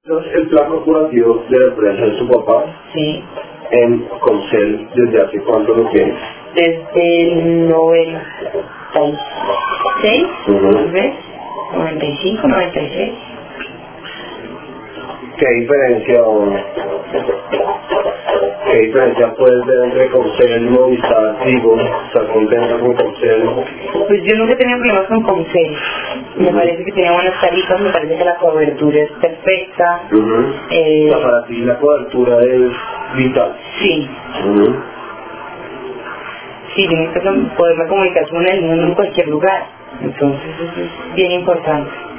Entonces, el plan corporativo de la empresa de su papá Sí. en Concel, ¿desde hace cuánto lo tiene? Desde el 96, tal vez, 95, 96. ¿Qué diferencia puedes ver entre Concel, Movistar, Tigo? ¿Estás contenta con Concel? Pues yo nunca he tenido problemas con Concel. Me parece que tiene buenas tarifas, me parece que la cobertura es perfecta. O sea, para ti la cobertura es vital. Sí. Sí, tienes que poder comunicar con el mundo en cualquier lugar. Entonces eso es bien importante.